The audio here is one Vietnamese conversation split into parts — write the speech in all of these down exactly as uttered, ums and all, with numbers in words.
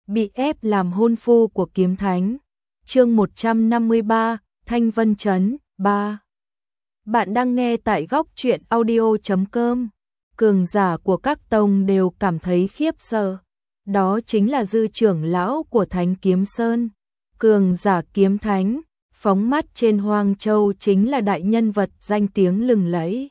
bị ép làm hôn phu của Kiếm Thánh. Chương một trăm năm mươi ba, Thanh Vân Trấn ba. Bạn đang nghe tại góc truyện audio chấm com. Cường giả của các tông đều cảm thấy khiếp sợ. Đó chính là dư trưởng lão của Thánh Kiếm Sơn, cường giả Kiếm Thánh, phóng mắt trên Hoang Châu chính là đại nhân vật danh tiếng lừng lẫy.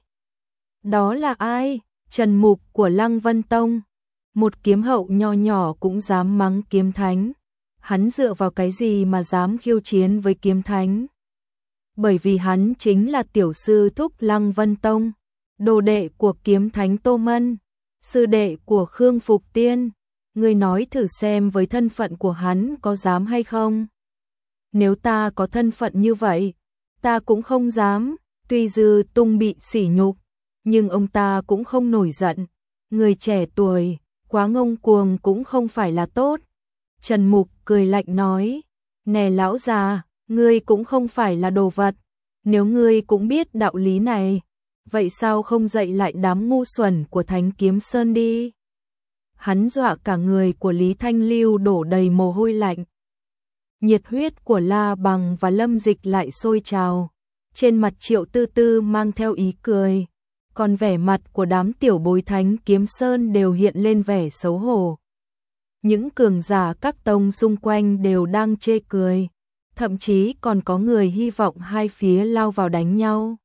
Đó là ai? Trần Mục của Lăng Vân Tông. Một kiếm hậu nho nhỏ cũng dám mắng Kiếm Thánh. Hắn dựa vào cái gì mà dám khiêu chiến với Kiếm Thánh? Bởi vì hắn chính là tiểu sư thúc Lăng Vân Tông, đồ đệ của Kiếm Thánh Tô Mân, sư đệ của Khương Phục Tiên. Ngươi nói thử xem với thân phận của hắn có dám hay không? Nếu ta có thân phận như vậy, ta cũng không dám. Tuy Dư Tung bị sỉ nhục, nhưng ông ta cũng không nổi giận. Người trẻ tuổi, quá ngông cuồng cũng không phải là tốt. Trần Mục cười lạnh nói, nè lão già, ngươi cũng không phải là đồ vật. Nếu ngươi cũng biết đạo lý này, vậy sao không dạy lại đám ngu xuẩn của Thánh Kiếm Sơn đi? Hắn dọa cả người của Lý Thanh Lưu đổ đầy mồ hôi lạnh. Nhiệt huyết của La Bằng và Lâm Dịch lại sôi trào. Trên mặt Triệu Tư Tư mang theo ý cười, còn vẻ mặt của đám tiểu bối Thánh Kiếm Sơn đều hiện lên vẻ xấu hổ. Những cường giả các tông xung quanh đều đang chê cười, thậm chí còn có người hy vọng hai phía lao vào đánh nhau.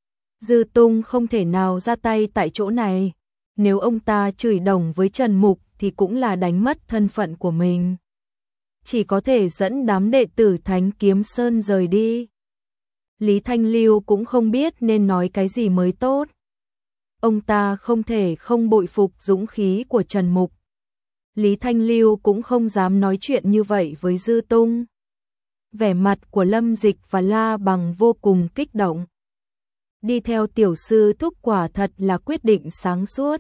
Dư Tung không thể nào ra tay tại chỗ này, nếu ông ta chửi đồng với Trần Mục thì cũng là đánh mất thân phận của mình. Chỉ có thể dẫn đám đệ tử Thánh Kiếm Sơn rời đi. Lý Thanh Lưu cũng không biết nên nói cái gì mới tốt. Ông ta không thể không bội phục dũng khí của Trần Mục. Lý Thanh Lưu cũng không dám nói chuyện như vậy với Dư Tung. Vẻ mặt của Lâm Dịch và La Bằng vô cùng kích động. Đi theo tiểu sư thúc quả thật là quyết định sáng suốt.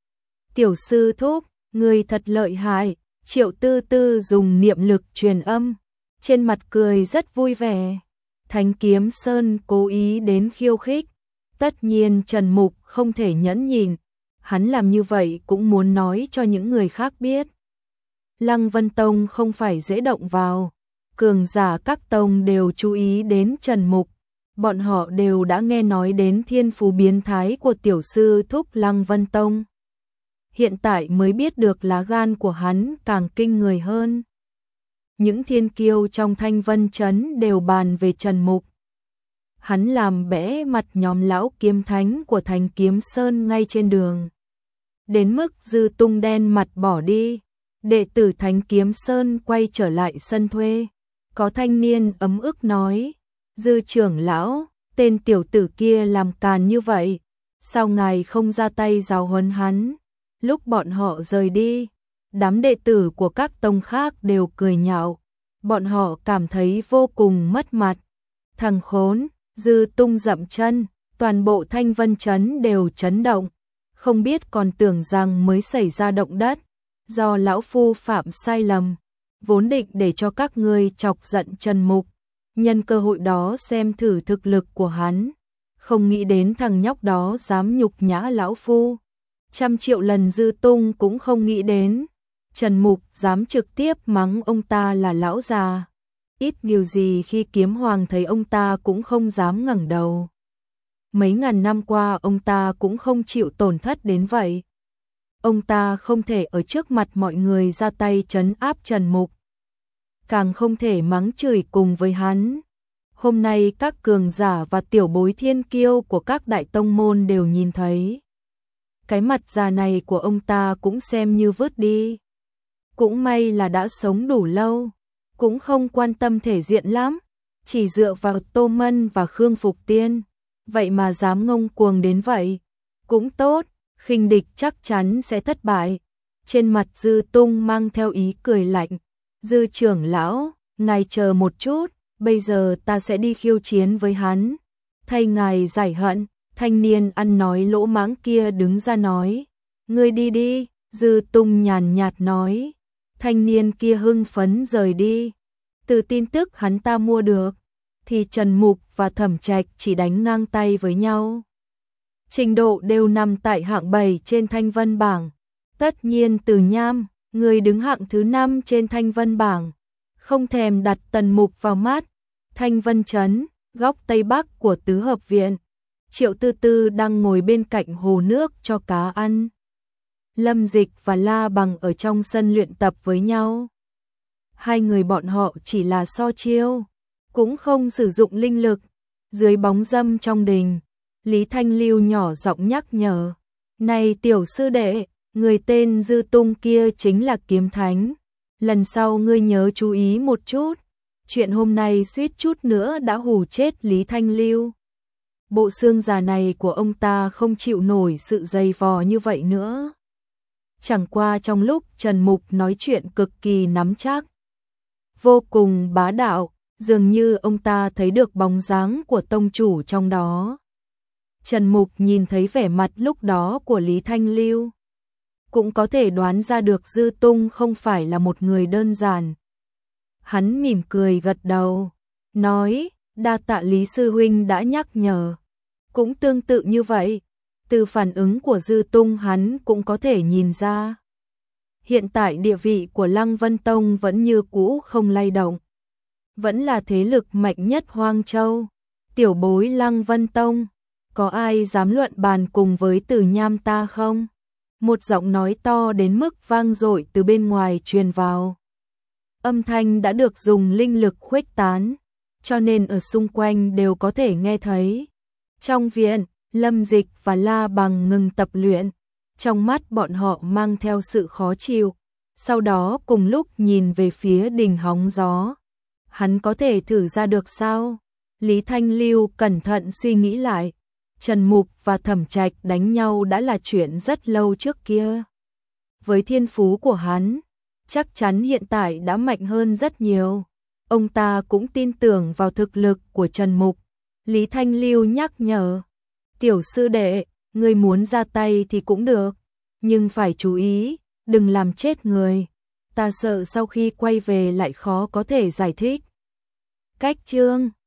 Tiểu sư thúc, người thật lợi hại. Triệu Tư Tư dùng niệm lực truyền âm, trên mặt cười rất vui vẻ. Thánh Kiếm Sơn cố ý đến khiêu khích, tất nhiên Trần Mục không thể nhẫn nhịn, hắn làm như vậy cũng muốn nói cho những người khác biết. Lăng Vân Tông không phải dễ động vào, cường giả các tông đều chú ý đến Trần Mục, bọn họ đều đã nghe nói đến thiên phú biến thái của tiểu sư thúc Lăng Vân Tông. Hiện tại mới biết được lá gan của hắn càng kinh người hơn. Những thiên kiêu trong Thanh Vân Trấn đều bàn về Trần Mục. Hắn làm bẽ mặt nhóm lão kiếm thánh của Thánh Kiếm Sơn ngay trên đường. Đến mức Dư Tung đen mặt bỏ đi, đệ tử Thánh Kiếm Sơn quay trở lại sân thuê. Có thanh niên ấm ức nói, Dư trưởng lão, tên tiểu tử kia làm càn như vậy, sao ngài không ra tay giáo huấn hắn? Lúc bọn họ rời đi, đám đệ tử của các tông khác đều cười nhạo, bọn họ cảm thấy vô cùng mất mặt. Thằng khốn, Dư Tung dậm chân, toàn bộ Thanh Vân Trấn đều chấn động, không biết còn tưởng rằng mới xảy ra động đất, do lão phu phạm sai lầm, vốn định để cho các ngươi chọc giận Trần Mục, nhân cơ hội đó xem thử thực lực của hắn, không nghĩ đến thằng nhóc đó dám nhục nhã lão phu. Trăm triệu lần Dư Tung cũng không nghĩ đến, Trần Mục dám trực tiếp mắng ông ta là lão già. Ít nhiều gì khi Kiếm Hoàng thấy ông ta cũng không dám ngẩng đầu. Mấy ngàn năm qua ông ta cũng không chịu tổn thất đến vậy. Ông ta không thể ở trước mặt mọi người ra tay trấn áp Trần Mục, càng không thể mắng chửi cùng với hắn. Hôm nay các cường giả và tiểu bối thiên kiêu của các đại tông môn đều nhìn thấy. Cái mặt già này của ông ta cũng xem như vứt đi. Cũng may là đã sống đủ lâu, cũng không quan tâm thể diện lắm, chỉ dựa vào Tô Mân và Khương Phục Tiên, vậy mà dám ngông cuồng đến vậy. Cũng tốt, khinh địch chắc chắn sẽ thất bại. Trên mặt Dư Tung mang theo ý cười lạnh, Dư trưởng lão, ngài chờ một chút, bây giờ ta sẽ đi khiêu chiến với hắn, thay ngài giải hận. Thanh niên ăn nói lỗ mãng kia đứng ra nói, ngươi đi đi. Dư Tung nhàn nhạt nói. Thanh niên kia hưng phấn rời đi. Từ tin tức hắn ta mua được, thì Trần Mục và Thẩm Trạch chỉ đánh ngang tay với nhau. Trình độ đều nằm tại hạng bảy trên Thanh Vân bảng. Tất nhiên Từ Nham, người đứng hạng thứ năm trên Thanh Vân bảng, không thèm đặt Tần Mục vào mắt. Thanh Vân Trấn, góc Tây Bắc của tứ hợp viện. Triệu Tư Tư đang ngồi bên cạnh hồ nước cho cá ăn. Lâm Dịch và La Bằng ở trong sân luyện tập với nhau. Hai người bọn họ chỉ là so chiêu, cũng không sử dụng linh lực. Dưới bóng râm trong đình, Lý Thanh Lưu nhỏ giọng nhắc nhở. Này tiểu sư đệ, người tên Dư Tung kia chính là kiếm thánh. Lần sau ngươi nhớ chú ý một chút. Chuyện hôm nay suýt chút nữa đã hù chết Lý Thanh Lưu. Bộ xương già này của ông ta không chịu nổi sự dày vò như vậy nữa. Chẳng qua trong lúc Trần Mục nói chuyện cực kỳ nắm chắc, vô cùng bá đạo, dường như ông ta thấy được bóng dáng của tông chủ trong đó. Trần Mục nhìn thấy vẻ mặt lúc đó của Lý Thanh Lưu, cũng có thể đoán ra được Dư Tung không phải là một người đơn giản. Hắn mỉm cười gật đầu, nói, đa tạ Lý Sư Huynh đã nhắc nhở. Cũng tương tự như vậy, từ phản ứng của Dư Tung hắn cũng có thể nhìn ra. Hiện tại địa vị của Lăng Vân Tông vẫn như cũ không lay động. Vẫn là thế lực mạnh nhất Hoang Châu. Tiểu bối Lăng Vân Tông, có ai dám luận bàn cùng với Từ Nham ta không? Một giọng nói to đến mức vang dội từ bên ngoài truyền vào. Âm thanh đã được dùng linh lực khuếch tán, cho nên ở xung quanh đều có thể nghe thấy. Trong viện, Lâm Dịch và La Bằng ngừng tập luyện, trong mắt bọn họ mang theo sự khó chịu, sau đó cùng lúc nhìn về phía đình hóng gió. Hắn có thể thử ra được sao? Lý Thanh Lưu cẩn thận suy nghĩ lại, Trần Mục và Thẩm Trạch đánh nhau đã là chuyện rất lâu trước kia. Với thiên phú của hắn, chắc chắn hiện tại đã mạnh hơn rất nhiều. Ông ta cũng tin tưởng vào thực lực của Trần Mục. Lý Thanh Lưu nhắc nhở, tiểu sư đệ, ngươi muốn ra tay thì cũng được, nhưng phải chú ý, đừng làm chết người. Ta sợ sau khi quay về lại khó có thể giải thích. Cách chương